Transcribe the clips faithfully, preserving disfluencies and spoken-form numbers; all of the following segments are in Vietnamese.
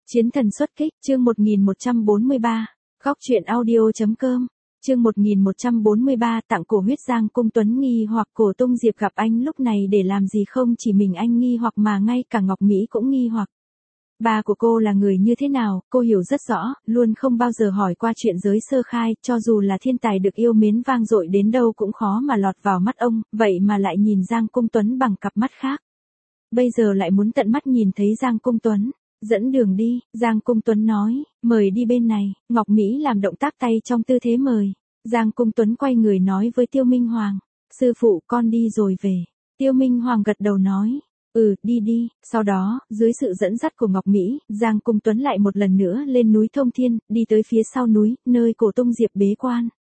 Chiến thần xuất kích, chương một nghìn một trăm bốn mươi ba, góc truyện audio.com, chương một nghìn một trăm bốn mươi ba tặng cổ huyết. Giang Cung Tuấn nghi hoặc Cổ Tung Diệp gặp anh lúc này để làm gì? Không chỉ mình anh nghi hoặc mà ngay cả Ngọc Mỹ cũng nghi hoặc. Ba của cô là người như thế nào, cô hiểu rất rõ, luôn không bao giờ hỏi qua chuyện giới sơ khai, cho dù là thiên tài được yêu mến vang dội đến đâu cũng khó mà lọt vào mắt ông, vậy mà lại nhìn Giang Cung Tuấn bằng cặp mắt khác. Bây giờ lại muốn tận mắt nhìn thấy Giang Cung Tuấn. Dẫn đường đi, Giang Cung Tuấn nói, mời đi bên này. Ngọc Mỹ làm động tác tay trong tư thế mời. Giang Cung Tuấn quay người nói với Tiêu Minh Hoàng, sư phụ con đi rồi về. Tiêu Minh Hoàng gật đầu nói, ừ, đi đi. Sau đó, dưới sự dẫn dắt của Ngọc Mỹ, Giang Cung Tuấn lại một lần nữa lên núi Thông Thiên, đi tới phía sau núi, nơi Cổ Tung Diệp bế quan.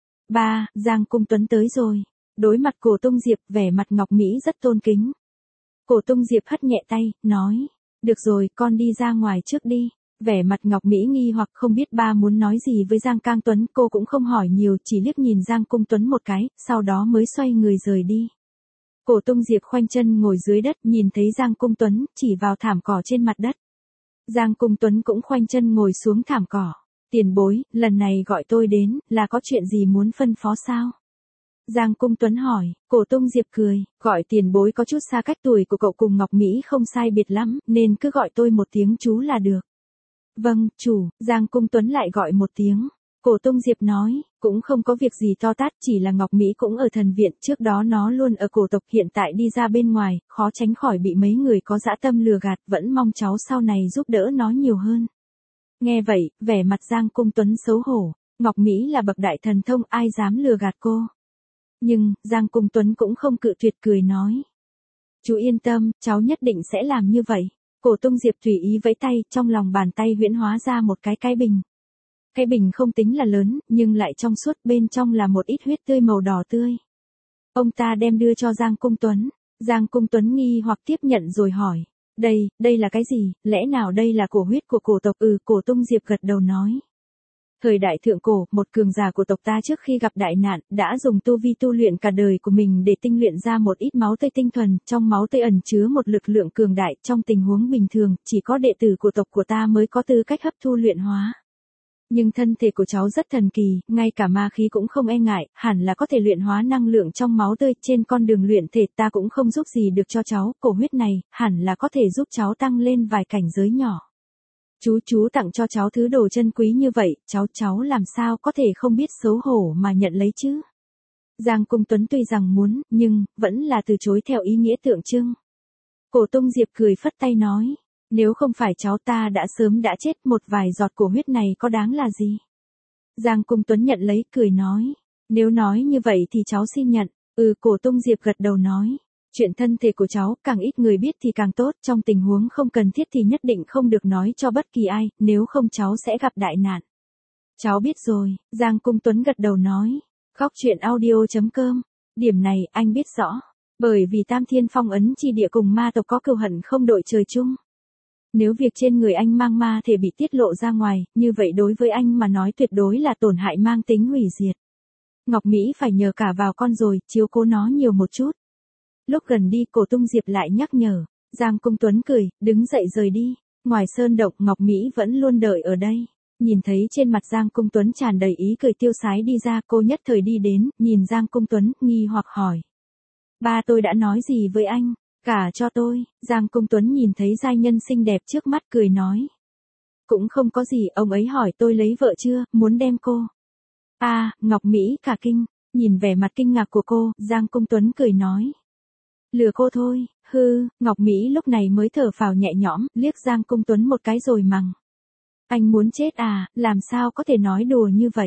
Ba, Giang Cung Tuấn tới rồi. Đối mặt Cổ Tung Diệp, vẻ mặt Ngọc Mỹ rất tôn kính. Cổ Tung Diệp hất nhẹ tay, nói, được rồi, con đi ra ngoài trước đi. Vẻ mặt Ngọc Mỹ nghi hoặc không biết ba muốn nói gì với Giang Cang Tuấn, cô cũng không hỏi nhiều, chỉ liếc nhìn Giang Cung Tuấn một cái, sau đó mới xoay người rời đi. Cổ Tung Diệp khoanh chân ngồi dưới đất, nhìn thấy Giang Cung Tuấn, chỉ vào thảm cỏ trên mặt đất. Giang Cung Tuấn cũng khoanh chân ngồi xuống thảm cỏ. Tiền bối, lần này gọi tôi đến, là có chuyện gì muốn phân phó sao? Giang Cung Tuấn hỏi. Cổ Tung Diệp cười, gọi tiền bối có chút xa cách, tuổi của cậu cùng Ngọc Mỹ không sai biệt lắm, nên cứ gọi tôi một tiếng chú là được. Vâng, chủ. Giang Cung Tuấn lại gọi một tiếng. Cổ Tung Diệp nói, cũng không có việc gì to tát, chỉ là Ngọc Mỹ cũng ở thần viện, trước đó nó luôn ở cổ tộc, hiện tại đi ra bên ngoài, khó tránh khỏi bị mấy người có dã tâm lừa gạt, vẫn mong cháu sau này giúp đỡ nó nhiều hơn. Nghe vậy, vẻ mặt Giang Cung Tuấn xấu hổ. Ngọc Mỹ là bậc đại thần thông, ai dám lừa gạt cô? Nhưng, Giang Cung Tuấn cũng không cự tuyệt, cười nói. Chú yên tâm, cháu nhất định sẽ làm như vậy. Cổ Tung Diệp tùy ý vẫy tay, trong lòng bàn tay huyễn hóa ra một cái cái bình. Cái bình không tính là lớn, nhưng lại trong suốt, bên trong là một ít huyết tươi màu đỏ tươi. Ông ta đem đưa cho Giang Cung Tuấn. Giang Cung Tuấn nghi hoặc tiếp nhận rồi hỏi. Đây, đây là cái gì, lẽ nào đây là cổ huyết của cổ tộc? Ừ, Cổ Tung Diệp gật đầu nói. Thời đại thượng cổ, một cường giả của tộc ta trước khi gặp đại nạn, đã dùng tu vi tu luyện cả đời của mình để tinh luyện ra một ít máu tươi tinh thuần, trong máu tươi ẩn chứa một lực lượng cường đại, trong tình huống bình thường, chỉ có đệ tử của tộc của ta mới có tư cách hấp thu luyện hóa. Nhưng thân thể của cháu rất thần kỳ, ngay cả ma khí cũng không e ngại, hẳn là có thể luyện hóa năng lượng trong máu tươi, trên con đường luyện thể ta cũng không giúp gì được cho cháu, cổ huyết này, hẳn là có thể giúp cháu tăng lên vài cảnh giới nhỏ. Chú chú tặng cho cháu thứ đồ chân quý như vậy, cháu cháu làm sao có thể không biết xấu hổ mà nhận lấy chứ? Giang Cung Tuấn tuy rằng muốn, nhưng, vẫn là từ chối theo ý nghĩa tượng trưng. Cổ Tung Diệp cười phất tay nói, nếu không phải cháu ta đã sớm đã chết, một vài giọt cổ huyết này có đáng là gì? Giang Cung Tuấn nhận lấy, cười nói, nếu nói như vậy thì cháu xin nhận. Ừ, Cổ Tung Diệp gật đầu nói. Chuyện thân thể của cháu, càng ít người biết thì càng tốt, trong tình huống không cần thiết thì nhất định không được nói cho bất kỳ ai, nếu không cháu sẽ gặp đại nạn. Cháu biết rồi, Giang Cung Tuấn gật đầu nói. Góc truyện audio.com, điểm này anh biết rõ, bởi vì Tam Thiên Phong Ấn Chi Địa cùng ma tộc có cừu hận không đội trời chung. Nếu việc trên người anh mang ma thể bị tiết lộ ra ngoài, như vậy đối với anh mà nói tuyệt đối là tổn hại mang tính hủy diệt. Ngọc Mỹ phải nhờ cả vào con rồi, chiếu cố nó nhiều một chút. Lúc gần đi, Cổ Tung Diệp lại nhắc nhở. Giang Cung Tuấn cười, đứng dậy rời đi. Ngoài sơn động, Ngọc Mỹ vẫn luôn đợi ở đây. Nhìn thấy trên mặt Giang Cung Tuấn tràn đầy ý cười tiêu sái đi ra, cô nhất thời đi đến, nhìn Giang Cung Tuấn, nghi hoặc hỏi. Ba tôi đã nói gì với anh? Cả cho tôi. Giang Cung Tuấn nhìn thấy giai nhân xinh đẹp trước mắt, cười nói. Cũng không có gì, ông ấy hỏi tôi lấy vợ chưa, muốn đem cô. À, Ngọc Mỹ cả kinh. Nhìn vẻ mặt kinh ngạc của cô, Giang Cung Tuấn cười nói. Lừa cô thôi, hư. Ngọc Mỹ lúc này mới thở phào nhẹ nhõm, liếc Giang Cung Tuấn một cái rồi mắng. Anh muốn chết à, làm sao có thể nói đùa như vậy?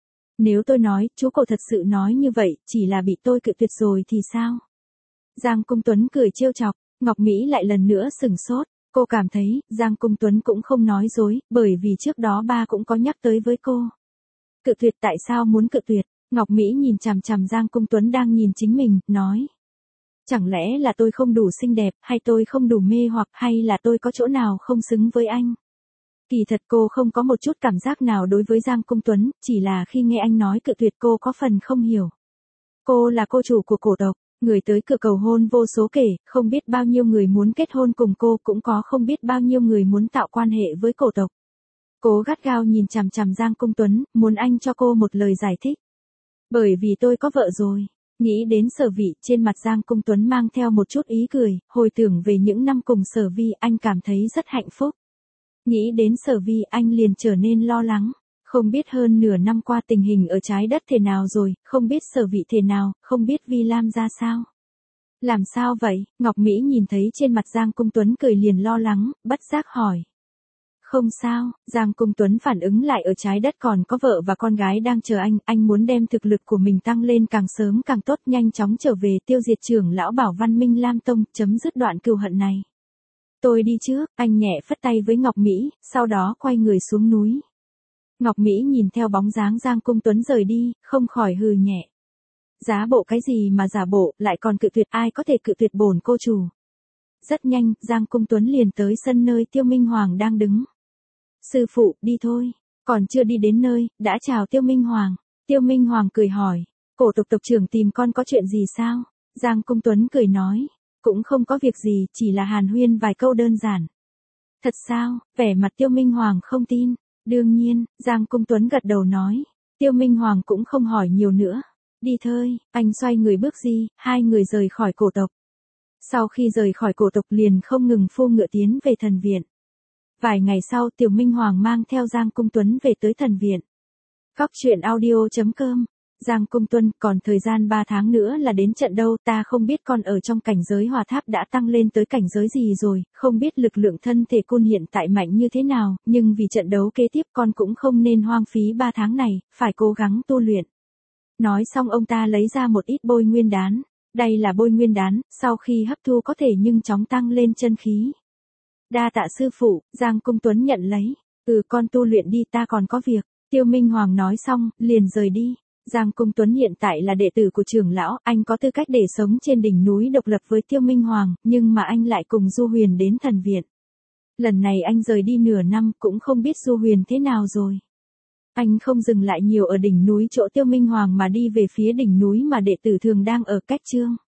Nếu tôi nói, chú cậu thật sự nói như vậy, chỉ là bị tôi cự tuyệt rồi thì sao? Giang Cung Tuấn cười trêu chọc, Ngọc Mỹ lại lần nữa sửng sốt, cô cảm thấy, Giang Cung Tuấn cũng không nói dối, bởi vì trước đó ba cũng có nhắc tới với cô. Cự tuyệt, tại sao muốn cự tuyệt? Ngọc Mỹ nhìn chằm chằm Giang Cung Tuấn đang nhìn chính mình, nói. Chẳng lẽ là tôi không đủ xinh đẹp, hay tôi không đủ mê hoặc, hay là tôi có chỗ nào không xứng với anh? Kỳ thật cô không có một chút cảm giác nào đối với Giang Cung Tuấn, chỉ là khi nghe anh nói cự tuyệt cô có phần không hiểu. Cô là cô chủ của cổ tộc, Người tới cửa cầu hôn vô số kể, không biết bao nhiêu người muốn kết hôn cùng cô, cũng có không biết bao nhiêu người muốn tạo quan hệ với cổ tộc. Cô gắt gao nhìn chằm chằm Giang Công Tuấn, muốn anh cho cô một lời giải thích. Bởi vì tôi có vợ rồi. Nghĩ đến Sở Vị, trên mặt Giang Công Tuấn mang theo một chút ý cười, hồi tưởng về những năm cùng Sở Vi, anh cảm thấy rất hạnh phúc. Nghĩ đến Sở Vi, anh liền trở nên lo lắng. Không biết hơn nửa năm qua tình hình ở trái đất thế nào rồi, không biết Sở Vị thế nào, không biết Vi Lam ra sao. Làm sao vậy? Ngọc Mỹ nhìn thấy trên mặt Giang Công Tuấn cười liền lo lắng, bất giác hỏi. Không sao, Giang Công Tuấn phản ứng lại, ở trái đất còn có vợ và con gái đang chờ anh, anh muốn đem thực lực của mình tăng lên càng sớm càng tốt, nhanh chóng trở về tiêu diệt trưởng lão Bảo Văn Minh Lam Tông, chấm dứt đoạn cừu hận này. Tôi đi trước, anh nhẹ phất tay với Ngọc Mỹ, sau đó quay người xuống núi. Ngọc Mỹ nhìn theo bóng dáng Giang Công Tuấn rời đi, không khỏi hừ nhẹ. Giá bộ cái gì mà giả bộ, lại còn cự tuyệt, ai có thể cự tuyệt bổn cô chủ. Rất nhanh, Giang Công Tuấn liền tới sân nơi Tiêu Minh Hoàng đang đứng. Sư phụ, đi thôi. Còn chưa đi đến nơi, đã chào Tiêu Minh Hoàng. Tiêu Minh Hoàng cười hỏi, cổ tộc tộc trưởng tìm con có chuyện gì sao? Giang Công Tuấn cười nói, cũng không có việc gì, chỉ là hàn huyên vài câu đơn giản. Thật sao? Vẻ mặt Tiêu Minh Hoàng không tin. Đương nhiên, Giang Công Tuấn gật đầu nói. Tiêu Minh Hoàng cũng không hỏi nhiều nữa. Đi thôi, anh xoay người bước đi, hai người rời khỏi cổ tộc. Sau khi rời khỏi cổ tộc liền không ngừng phu ngựa tiến về thần viện. Vài ngày sau, Tiểu Minh Hoàng mang theo Giang Công Tuấn về tới thần viện. Góc truyện audio chấm com. Giang Công Tuấn, còn thời gian ba tháng nữa là đến trận đâu, ta không biết con ở trong cảnh giới hỏa tháp đã tăng lên tới cảnh giới gì rồi, không biết lực lượng thân thể con hiện tại mạnh như thế nào, nhưng vì trận đấu kế tiếp con cũng không nên hoang phí ba tháng này, phải cố gắng tu luyện. Nói xong ông ta lấy ra một ít bôi nguyên đán. Đây là bôi nguyên đán, sau khi hấp thu có thể nhanh chóng tăng lên chân khí. Đa tạ sư phụ, Giang Công Tuấn nhận lấy. Ừ, con tu luyện đi, ta còn có việc. Tiêu Minh Hoàng nói xong, liền rời đi. Giang Công Tuấn hiện tại là đệ tử của trưởng lão, anh có tư cách để sống trên đỉnh núi độc lập với Tiêu Minh Hoàng, nhưng mà anh lại cùng Du Huyền đến thần viện. Lần này anh rời đi nửa năm, cũng không biết Du Huyền thế nào rồi. Anh không dừng lại nhiều ở đỉnh núi chỗ Tiêu Minh Hoàng mà đi về phía đỉnh núi mà đệ tử thường đang ở cách chương.